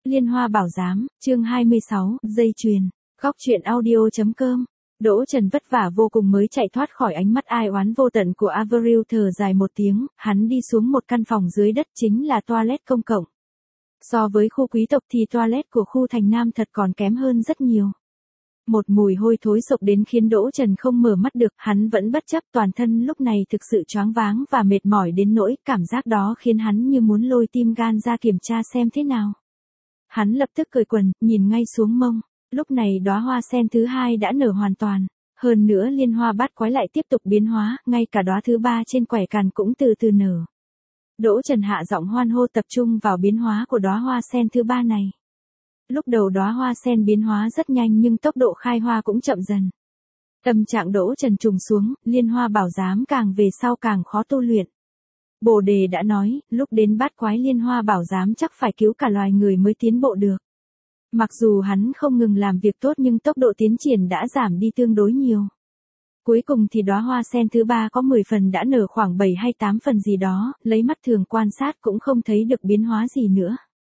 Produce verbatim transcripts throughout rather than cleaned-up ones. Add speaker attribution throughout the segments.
Speaker 1: Liên Hoa Bảo Giám, chương hai mươi sáu, dây chuyền. Góc truyện audio.com. Đỗ Trần vất vả vô cùng mới chạy thoát khỏi ánh mắt ai oán vô tận của Avril, thở dài một tiếng, hắn đi xuống một căn phòng dưới đất chính là toilet công cộng. So với khu quý tộc thì toilet của khu thành nam thật còn kém hơn rất nhiều. Một mùi hôi thối sộc đến khiến Đỗ Trần không mở mắt được, hắn vẫn bất chấp, toàn thân lúc này thực sự choáng váng và mệt mỏi đến nỗi cảm giác đó khiến hắn như muốn lôi tim gan ra kiểm tra xem thế nào. Hắn lập tức cởi quần, nhìn ngay xuống mông. Lúc này đóa hoa sen thứ hai đã nở hoàn toàn. Hơn nữa liên hoa bát quái lại tiếp tục biến hóa, ngay cả đóa thứ ba trên quẻ càn cũng từ từ nở. Đỗ Trần hạ giọng hoan hô tập trung vào biến hóa của đóa hoa sen thứ ba này. Lúc đầu đóa hoa sen biến hóa rất nhanh nhưng tốc độ khai hoa cũng chậm dần. Tâm trạng Đỗ Trần trùng xuống, Liên Hoa Bảo Giám càng về sau càng khó tu luyện. Bồ Đề đã nói, lúc đến bát quái Liên Hoa Bảo Giám chắc phải cứu cả loài người mới tiến bộ được. Mặc dù hắn không ngừng làm việc tốt nhưng tốc độ tiến triển đã giảm đi tương đối nhiều. Cuối cùng thì đóa hoa sen thứ ba có mười phần đã nở khoảng bảy hay tám phần gì đó, lấy mắt thường quan sát cũng không thấy được biến hóa gì nữa.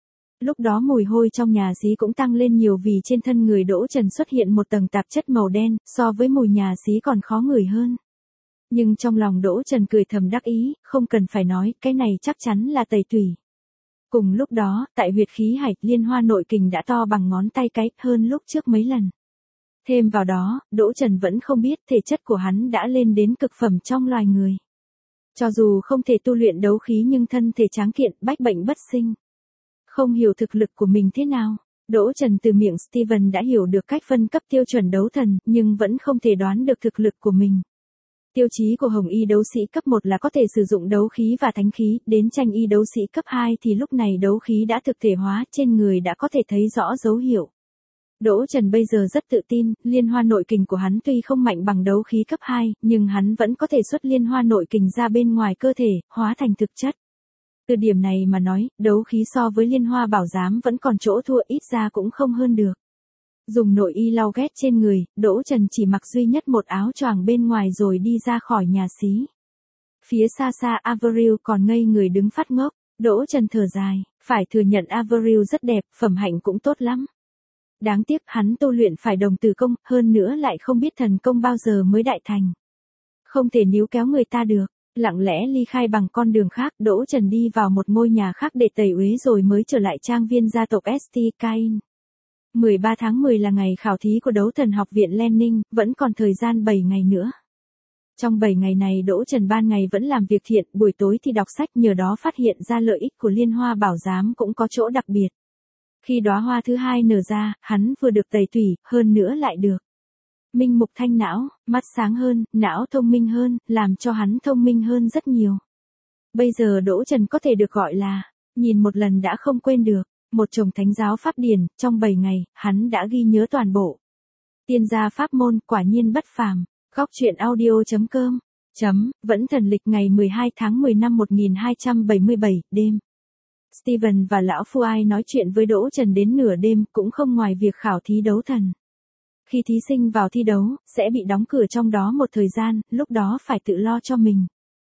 Speaker 1: Lúc đó mùi hôi trong nhà xí cũng tăng lên nhiều vì trên thân người Đỗ Trần xuất hiện một tầng tạp chất màu đen, so với mùi nhà xí còn khó ngửi hơn. Nhưng trong lòng Đỗ Trần cười thầm đắc ý, không cần phải nói, cái này chắc chắn là tẩy tủy. Cùng lúc đó, tại huyệt khí hải, liên hoa nội kình đã to bằng ngón tay cái, hơn lúc trước mấy lần. Thêm vào đó, Đỗ Trần vẫn không biết thể chất của hắn đã lên đến cực phẩm trong loài người. Cho dù không thể tu luyện đấu khí nhưng thân thể tráng kiện, bách bệnh bất sinh. Không hiểu thực lực của mình thế nào, Đỗ Trần từ miệng Steven đã hiểu được cách phân cấp tiêu chuẩn đấu thần, nhưng vẫn không thể đoán được thực lực của mình. Tiêu chí của Hồng Y đấu sĩ cấp một là có thể sử dụng đấu khí và thánh khí, đến Tranh Y đấu sĩ cấp hai thì lúc này đấu khí đã thực thể hóa, trên người đã có thể thấy rõ dấu hiệu. Đỗ Trần bây giờ rất tự tin, liên hoa nội kình của hắn tuy không mạnh bằng đấu khí cấp hai, nhưng hắn vẫn có thể xuất liên hoa nội kình ra bên ngoài cơ thể, hóa thành thực chất. Từ điểm này mà nói, đấu khí so với Liên Hoa Bảo Giám vẫn còn chỗ thua, ít ra cũng không hơn được. Dùng nội y lau ghét trên người, Đỗ Trần chỉ mặc duy nhất một áo choàng bên ngoài rồi đi ra khỏi nhà xí. Phía xa xa Avril còn ngây người đứng phát ngốc, Đỗ Trần thở dài, phải thừa nhận Avril rất đẹp, phẩm hạnh cũng tốt lắm. Đáng tiếc hắn tu luyện phải đồng tử công, hơn nữa lại không biết thần công bao giờ mới đại thành. Không thể níu kéo người ta được. Lặng lẽ ly khai bằng con đường khác, Đỗ Trần đi vào một ngôi nhà khác để tẩy uế rồi mới trở lại trang viên gia tộc ét tê Cain. mười ba tháng mười là ngày khảo thí của đấu thần học viện Lenin, vẫn còn thời gian bảy ngày nữa. Trong bảy ngày này Đỗ Trần ban ngày vẫn làm việc thiện, buổi tối thì đọc sách, nhờ đó phát hiện ra lợi ích của Liên Hoa Bảo Giám cũng có chỗ đặc biệt. Khi đóa hoa thứ hai nở ra, hắn vừa được tẩy tủy, hơn nữa lại được minh mục thanh não, mắt sáng hơn, não thông minh hơn, làm cho hắn thông minh hơn rất nhiều. Bây giờ Đỗ Trần có thể được gọi là, nhìn một lần đã không quên được, một chồng thánh giáo pháp điển, trong bảy ngày, hắn đã ghi nhớ toàn bộ. Tiên gia pháp môn, quả nhiên bất phàm. Góc truyện audio.com. Chấm, vẫn thần lịch ngày mười hai tháng mười năm một nghìn hai trăm bảy mươi bảy, đêm. Steven và lão Phu Ai nói chuyện với Đỗ Trần đến nửa đêm, cũng không ngoài việc khảo thí đấu thần. Khi thí sinh vào thi đấu, sẽ bị đóng cửa trong đó một thời gian, lúc đó phải tự lo cho mình.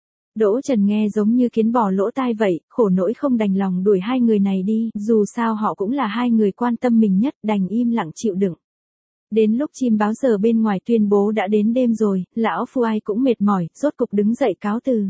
Speaker 1: Đỗ Trần nghe giống như kiến bò lỗ tai vậy, khổ nỗi không đành lòng đuổi hai người này đi, dù sao họ cũng là hai người quan tâm mình nhất, đành im lặng chịu đựng. Đến lúc chim báo giờ bên ngoài tuyên bố đã đến đêm rồi, lão Phu Ai cũng mệt mỏi, rốt cục đứng dậy cáo từ.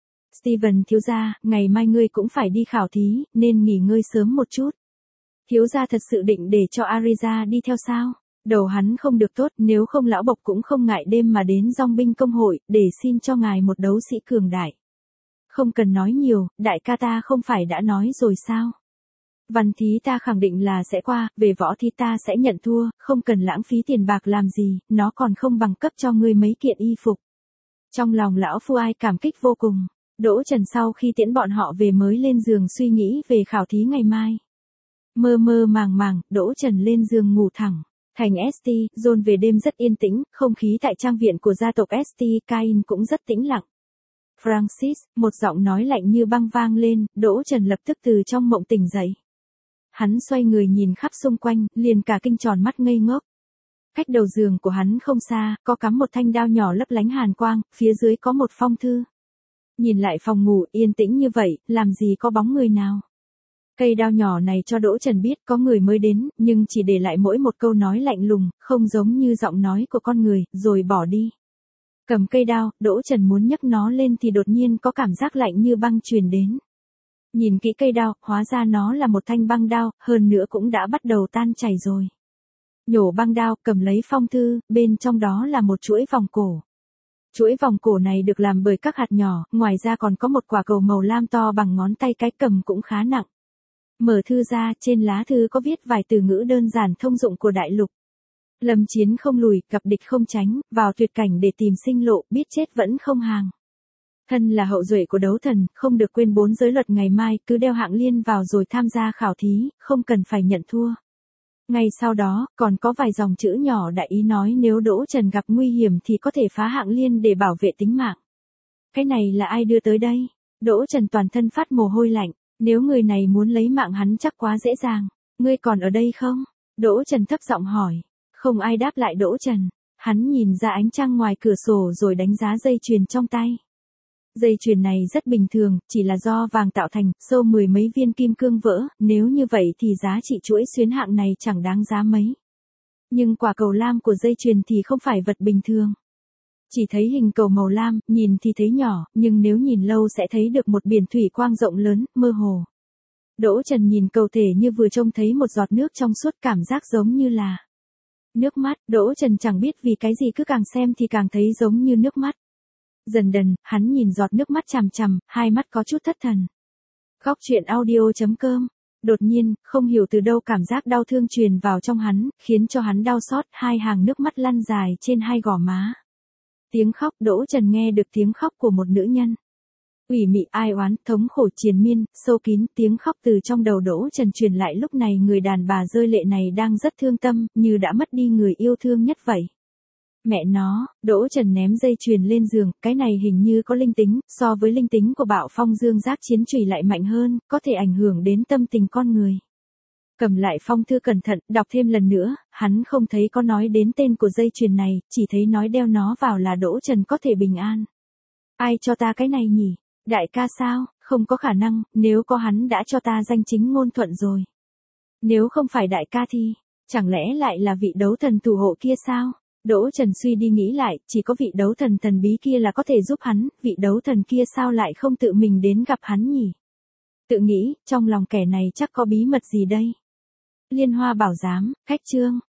Speaker 1: Steven thiếu gia, ngày mai ngươi cũng phải đi khảo thí, nên nghỉ ngơi sớm một chút. Thiếu gia thật sự định để cho Ariza đi theo sao? Đầu hắn không được tốt, nếu không lão bộc cũng không ngại đêm mà đến dòng binh công hội, để xin cho ngài một đấu sĩ cường đại. Không cần nói nhiều, đại ca ta không phải đã nói rồi sao? Văn thí ta khẳng định là sẽ qua, về võ thi ta sẽ nhận thua, không cần lãng phí tiền bạc làm gì, nó còn không bằng cấp cho ngươi mấy kiện y phục. Trong lòng lão Phu Ai cảm kích vô cùng, Đỗ Trần sau khi tiễn bọn họ về mới lên giường suy nghĩ về khảo thí ngày mai. Mơ mơ màng màng, Đỗ Trần lên giường ngủ thẳng. Thành ét tê, John về đêm rất yên tĩnh, không khí tại trang viện của gia tộc ét tê Cain cũng rất tĩnh lặng. Francis, một giọng nói lạnh như băng vang lên, Đỗ Trần lập tức từ trong mộng tỉnh dậy. Hắn xoay người nhìn khắp xung quanh, liền cả kinh tròn mắt ngây ngốc. Cách đầu giường của hắn không xa, có cắm một thanh đao nhỏ lấp lánh hàn quang, phía dưới có một phong thư. Nhìn lại phòng ngủ yên tĩnh như vậy, làm gì có bóng người nào. Cây đao nhỏ này cho Đỗ Trần biết có người mới đến, nhưng chỉ để lại mỗi một câu nói lạnh lùng, không giống như giọng nói của con người, rồi bỏ đi. Cầm cây đao, Đỗ Trần muốn nhấc nó lên thì đột nhiên có cảm giác lạnh như băng truyền đến. Nhìn kỹ cây đao, hóa ra nó là một thanh băng đao, hơn nữa cũng đã bắt đầu tan chảy rồi. Nhổ băng đao, cầm lấy phong thư, bên trong đó là một chuỗi vòng cổ. Chuỗi vòng cổ này được làm bởi các hạt nhỏ, ngoài ra còn có một quả cầu màu lam to bằng ngón tay cái, cầm cũng khá nặng. Mở thư ra, trên lá thư có viết vài từ ngữ đơn giản thông dụng của đại lục. Lâm chiến không lùi, gặp địch không tránh, vào tuyệt cảnh để tìm sinh lộ, biết chết vẫn không hàng. Thân là hậu duệ của đấu thần, không được quên bốn giới luật ngày mai, cứ đeo hạng liên vào rồi tham gia khảo thí, không cần phải nhận thua. Ngay sau đó, còn có vài dòng chữ nhỏ đại ý nói nếu Đỗ Trần gặp nguy hiểm thì có thể phá hạng liên để bảo vệ tính mạng. Cái này là ai đưa tới đây? Đỗ Trần toàn thân phát mồ hôi lạnh, nếu người này muốn lấy mạng hắn chắc quá dễ dàng. Ngươi còn ở đây không? Đỗ Trần thấp giọng hỏi. Không ai đáp lại Đỗ Trần. Hắn nhìn ra ánh trăng ngoài cửa sổ rồi đánh giá dây chuyền trong tay. Dây chuyền này rất bình thường, chỉ là do vàng tạo thành, sâu mười mấy viên kim cương vỡ, nếu như vậy thì giá trị chuỗi xuyến hạng này chẳng đáng giá mấy. Nhưng quả cầu lam của dây chuyền thì không phải vật bình thường. Chỉ thấy hình cầu màu lam, nhìn thì thấy nhỏ, nhưng nếu nhìn lâu sẽ thấy được một biển thủy quang rộng lớn, mơ hồ. Đỗ Trần nhìn cầu thể như vừa trông thấy một giọt nước trong suốt, cảm giác giống như là nước mắt. Đỗ Trần chẳng biết vì cái gì cứ càng xem thì càng thấy giống như nước mắt. Dần dần, hắn nhìn giọt nước mắt chằm chằm, hai mắt có chút thất thần. Góc truyện audio chấm com. Đột nhiên, không hiểu từ đâu cảm giác đau thương truyền vào trong hắn, khiến cho hắn đau xót, hai hàng nước mắt lăn dài trên hai gò má. Tiếng khóc, Đỗ Trần nghe được tiếng khóc của một nữ nhân. Ủy mị, ai oán, thống khổ triền miên, sâu kín, tiếng khóc từ trong đầu Đỗ Trần truyền lại lúc này người đàn bà rơi lệ này đang rất thương tâm, như đã mất đi người yêu thương nhất vậy. Mẹ nó, Đỗ Trần ném dây chuyền lên giường, cái này hình như có linh tính, so với linh tính của Bạo Phong Dương Giác chiến chùy lại mạnh hơn, có thể ảnh hưởng đến tâm tình con người. Cầm lại phong thư cẩn thận, đọc thêm lần nữa, hắn không thấy có nói đến tên của dây chuyền này, chỉ thấy nói đeo nó vào là Đỗ Trần có thể bình an. Ai cho ta cái này nhỉ? Đại ca sao? Không có khả năng, nếu có hắn đã cho ta danh chính ngôn thuận rồi. Nếu không phải đại ca thì, chẳng lẽ lại là vị đấu thần thủ hộ kia sao? Đỗ Trần suy đi nghĩ lại, chỉ có vị đấu thần thần bí kia là có thể giúp hắn, vị đấu thần kia sao lại không tự mình đến gặp hắn nhỉ? Tự nghĩ, trong lòng kẻ này chắc có bí mật gì đây? Liên Hoa Bảo Giám, khách chương.